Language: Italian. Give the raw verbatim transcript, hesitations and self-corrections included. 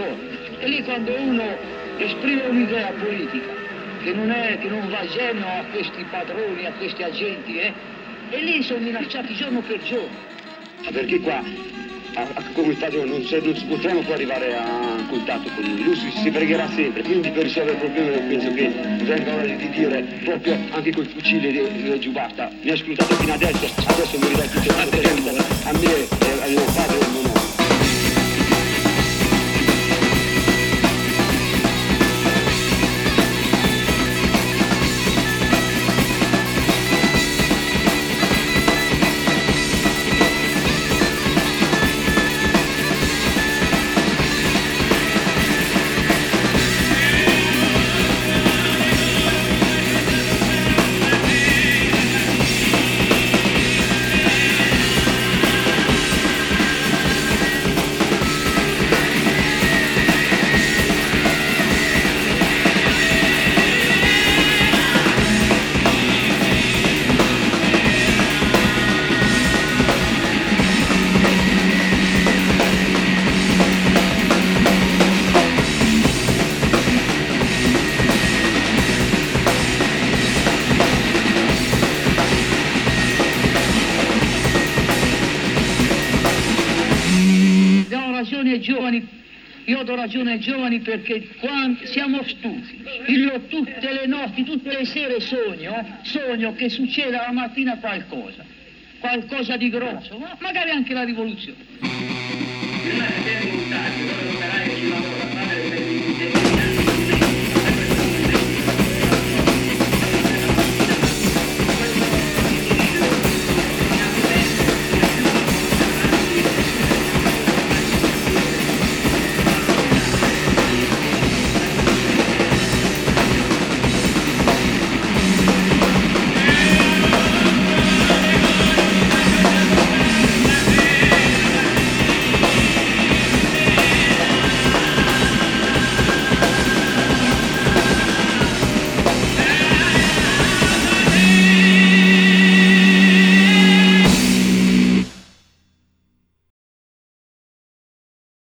riforme. E lì quando uno esprime un'idea politica che non, è, che non va geno a questi padroni, a questi agenti, eh, e lì sono minacciati giorno per giorno. Ma perché qua, a, a, come padrone, non, non si potremo poi arrivare a contatto con lui, lui si, si pregherà sempre, quindi per risolvere il problema io penso che venga ora di dire proprio anche col fucile di, di giubbata, mi ha scrutato fino adesso, adesso mi ridai tutto il a me e al mio padre e al mio nonno. Giovani, io do ragione ai giovani perché quando siamo stufi. Io tutte le notti, tutte le sere sogno, sogno che succeda la mattina qualcosa, qualcosa di grosso, magari anche la rivoluzione.